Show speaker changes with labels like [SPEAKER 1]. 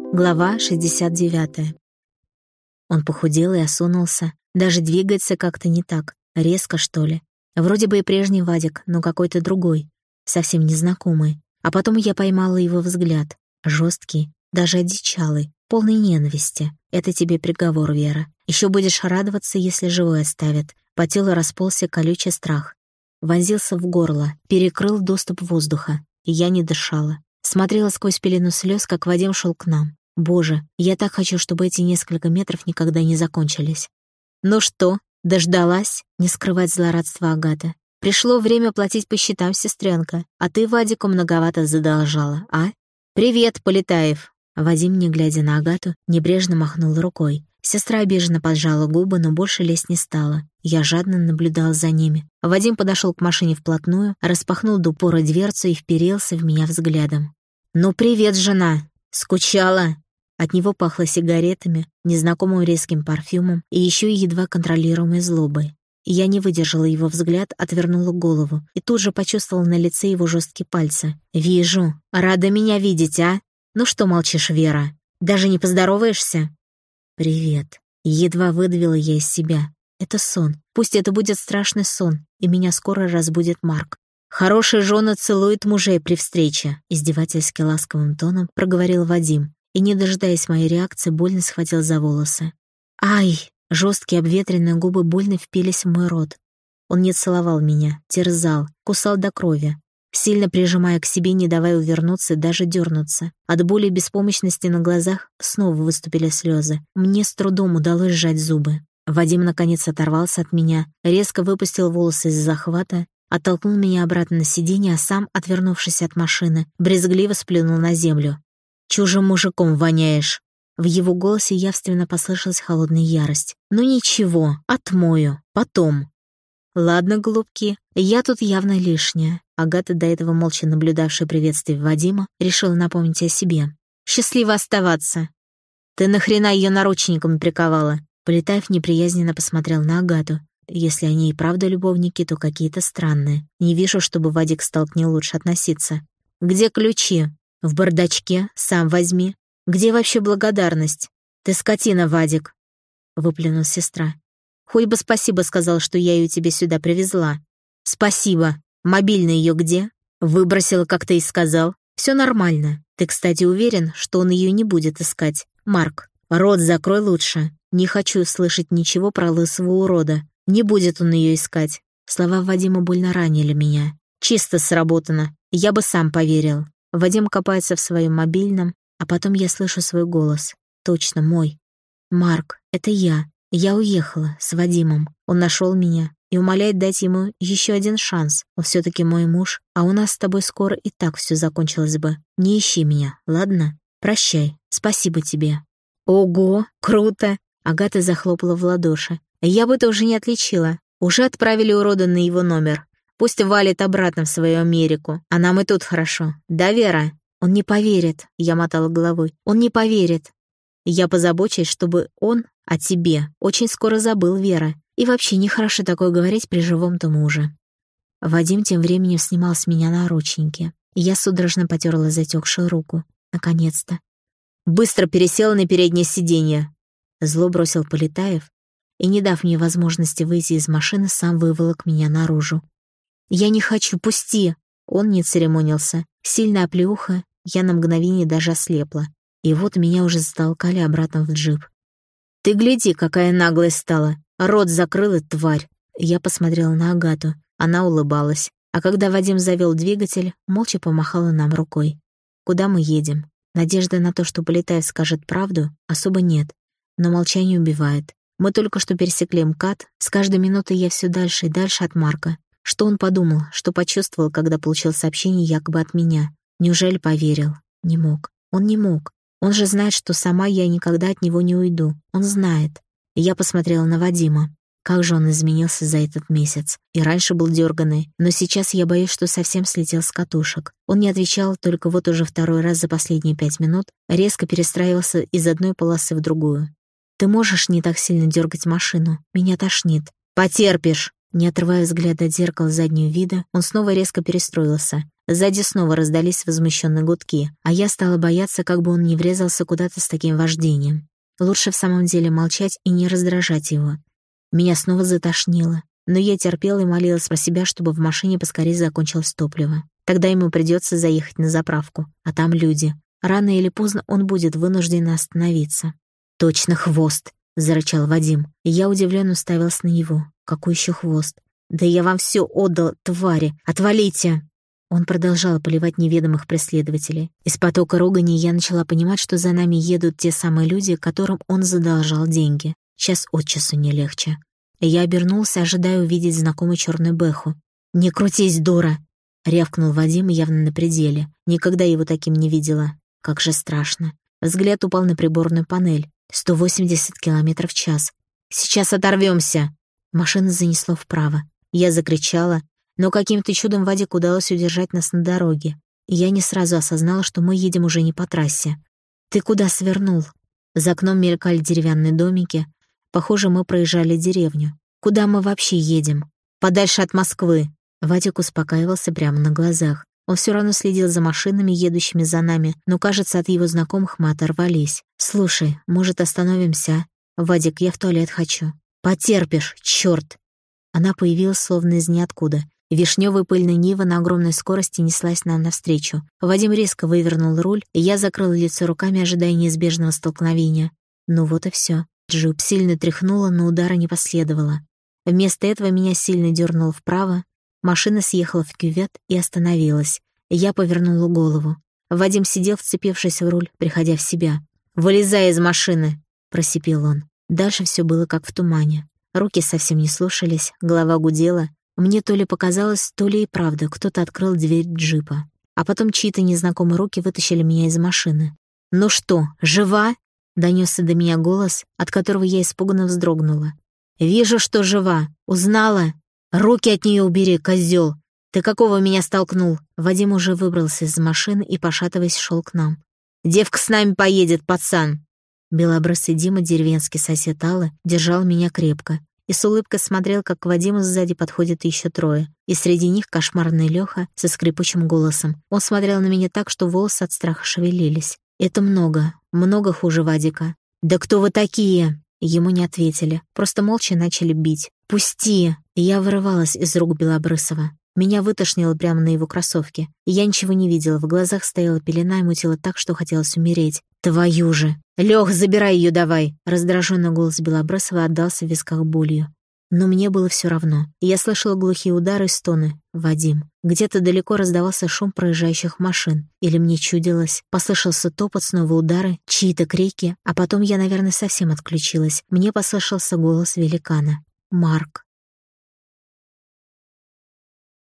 [SPEAKER 1] Глава 69. Он похудел и осунулся. Даже двигается как-то не так. Резко, что ли. Вроде бы и прежний Вадик, но какой-то другой. Совсем незнакомый. А потом я поймала его взгляд. Жесткий, даже одичалый, полный ненависти. Это тебе приговор, Вера. Еще будешь радоваться, если живой оставят. По телу расползся колючий страх. Вонзился в горло, перекрыл доступ воздуха. И я не дышала. Смотрела сквозь пелену слез, как Вадим шел к нам. Боже, я так хочу, чтобы эти несколько метров никогда не закончились. «Ну что, дождалась?» — не скрывать злорадства Агата. «Пришло время платить по счетам, сестренка, а ты Вадику многовато задолжала, а? Привет, Полетаев!» Вадим, не глядя на Агату, небрежно махнул рукой. Сестра обиженно поджала губы, но больше лезть не стала. Я жадно наблюдала за ними. Вадим подошел к машине вплотную, распахнул до упора дверцу и вперился в меня взглядом. «Ну привет, жена! Скучала?» От него пахло сигаретами, незнакомым резким парфюмом и еще и едва контролируемой злобой. Я не выдержала его взгляд, отвернула голову и тут же почувствовала на лице его жесткие пальцы. «Вижу. Рада меня видеть, а? Ну что молчишь, Вера? Даже не поздороваешься?» «Привет». Едва выдавила я из себя. «Это сон. Пусть это будет страшный сон, и меня скоро разбудит Марк». «Хорошие жены целуют мужей при встрече», — издевательски ласковым тоном проговорил Вадим. И, не дожидаясь моей реакции, больно схватил за волосы. «Ай!» Жесткие обветренные губы больно впились в мой рот. Он не целовал меня, терзал, кусал до крови, сильно прижимая к себе, не давая увернуться и даже дернуться. От боли и беспомощности на глазах снова выступили слезы. Мне с трудом удалось сжать зубы. Вадим наконец оторвался от меня, резко выпустил волосы из захвата, оттолкнул меня обратно на сиденье, а сам, отвернувшись от машины, брезгливо сплюнул на землю. «Чужим мужиком воняешь!» В его голосе явственно послышалась холодная ярость. «Ну ничего, отмою, потом». «Ладно, голубки, я тут явно лишняя». Агата, до этого молча наблюдавшая приветствие Вадима, решила напомнить о себе. «Счастливо оставаться!» «Ты нахрена ее наручниками приковала?» Полетаев неприязненно посмотрел на Агату. «Если они и правда любовники, то какие-то странные. Не вижу, чтобы Вадик стал к ней лучше относиться». «Где ключи?» «В бардачке, сам возьми. Где вообще благодарность? Ты скотина, Вадик!» — выплюнула сестра. «Хоть бы спасибо сказал, что я ее тебе сюда привезла». «Спасибо. Мобильный ее где?» «Выбросила, как ты и сказал. Все нормально. Ты, кстати, уверен, что он ее не будет искать? Марк, рот закрой лучше. Не хочу слышать ничего про лысого урода. Не будет он ее искать». Слова Вадима больно ранили меня. «Чисто сработано. Я бы сам поверил». Вадим копается в своем мобильном, а потом я слышу свой голос. Точно, мой. «Марк, это я. Я уехала с Вадимом. Он нашел меня и умоляет дать ему еще один шанс. Он все-таки мой муж, а у нас с тобой скоро и так все закончилось бы. Не ищи меня, ладно? Прощай. Спасибо тебе». «Ого, круто!» Агата захлопала в ладоши. «Я бы тоже не отличила. Уже отправили урода на его номер. Пусть валит обратно в свою Америку. А нам и тут хорошо. Да, Вера?» «Он не поверит», — я мотала головой. «Он не поверит». «Я позабочусь, чтобы он о тебе очень скоро забыл, Вера. И вообще нехорошо такое говорить при живом-то муже». Вадим тем временем снимал с меня наручники. Я судорожно потерла затекшую руку. Наконец-то. «Быстро пересела на переднее сиденье», — зло бросил Полетаев и, не дав мне возможности выйти из машины, сам выволок меня наружу. «Я не хочу, пусти!» Он не церемонился. Сильная оплеуха, я на мгновение даже ослепла. И вот меня уже затолкали обратно в джип. «Ты гляди, какая наглая стала! Рот закрыла, тварь!» Я посмотрела на Агату. Она улыбалась. А когда Вадим завел двигатель, молча помахала нам рукой. «Куда мы едем?» Надежды на то, что Полетаев скажет правду, особо нет. Но молчание убивает. Мы только что пересекли МКАД. С каждой минутой я все дальше и дальше от Марка. Что он подумал, что почувствовал, когда получил сообщение якобы от меня? Неужели поверил? Не мог. Он не мог. Он же знает, что сама я никогда от него не уйду. Он знает. И я посмотрела на Вадима. Как же он изменился за этот месяц. И раньше был дерганый, но сейчас я боюсь, что совсем слетел с катушек. Он не отвечал, только вот уже второй раз за последние 5 минут резко перестраивался из одной полосы в другую. «Ты можешь не так сильно дергать машину? Меня тошнит». «Потерпишь!» Не отрывая взгляда от зеркала заднего вида, он снова резко перестроился. Сзади снова раздались возмущенные гудки, а я стала бояться, как бы он не врезался куда-то с таким вождением. Лучше в самом деле молчать и не раздражать его. Меня снова затошнило, но я терпела и молилась про себя, чтобы в машине поскорее закончилось топливо. Тогда ему придется заехать на заправку, а там люди. Рано или поздно он будет вынужден остановиться. «Точно хвост!» — зарычал Вадим. И я удивленно уставилась на него. «Какой еще хвост? Да я вам все отдал, твари! Отвалите!» Он продолжал поливать неведомых преследователей. Из потока ругани я начала понимать, что за нами едут те самые люди, которым он задолжал деньги. Час от часу не легче. Я обернулся, ожидая увидеть знакомую черную бэху. «Не крутись, дура!» — рявкнул Вадим явно на пределе. Никогда его таким не видела. Как же страшно. Взгляд упал на приборную панель. 180 км в час. «Сейчас оторвемся!» Машину занесло вправо. Я закричала, но каким-то чудом Вадик удалось удержать нас на дороге. И я не сразу осознала, что мы едем уже не по трассе. «Ты куда свернул?» За окном мелькали деревянные домики. Похоже, мы проезжали деревню. «Куда мы вообще едем?» «Подальше от Москвы!» Вадик успокаивался прямо на глазах. Он все равно следил за машинами, едущими за нами, но, кажется, от его знакомых мы оторвались. «Слушай, может, остановимся, а? Вадик, я в туалет хочу». «Потерпишь, чёрт!» Она появилась словно из ниоткуда. Вишнёвая пыльная Нива на огромной скорости неслась нам навстречу. Вадим резко вывернул руль, и я закрыла лицо руками, ожидая неизбежного столкновения. Ну вот и всё. Джип сильно тряхнуло, но удара не последовало. Вместо этого меня сильно дёрнуло вправо. Машина съехала в кювет и остановилась. Я повернула голову. Вадим сидел, вцепившись в руль, приходя в себя. «Вылезай из машины!» — просипел он. Дальше всё было как в тумане. Руки совсем не слушались, голова гудела. Мне то ли показалось, то ли и правда кто-то открыл дверь джипа. А потом чьи-то незнакомые руки вытащили меня из машины. «Ну что, жива?» — донёсся до меня голос, от которого я испуганно вздрогнула. «Вижу, что жива. Узнала? Руки от неё убери, козёл! Ты какого меня столкнул?» Вадим уже выбрался из машины и, пошатываясь, шёл к нам. «Девка с нами поедет, пацан!» Белобрысый Дима, деревенский сосед Аллы, держал меня крепко и с улыбкой смотрел, как к Вадиму сзади подходят еще трое, и среди них кошмарный Лёха со скрипучим голосом. Он смотрел на меня так, что волосы от страха шевелились. «Это много хуже Вадика». «Да кто вы такие?» Ему не ответили, просто молча начали бить. «Пусти!» Я вырывалась из рук Белобрысова. Меня вытошнило прямо на его кроссовке. Я ничего не видела, в глазах стояла пелена и мутила так, что хотелось умереть. «Твою же! Лёх, забирай её давай!» Раздражённый голос Белобрысова отдался в висках болью. Но мне было всё равно. Я слышала глухие удары и стоны. «Вадим». Где-то далеко раздавался шум проезжающих машин. Или мне чудилось. Послышался топот, снова удары, чьи-то крики, а потом я, наверное, совсем отключилась. Мне послышался голос великана. «Марк».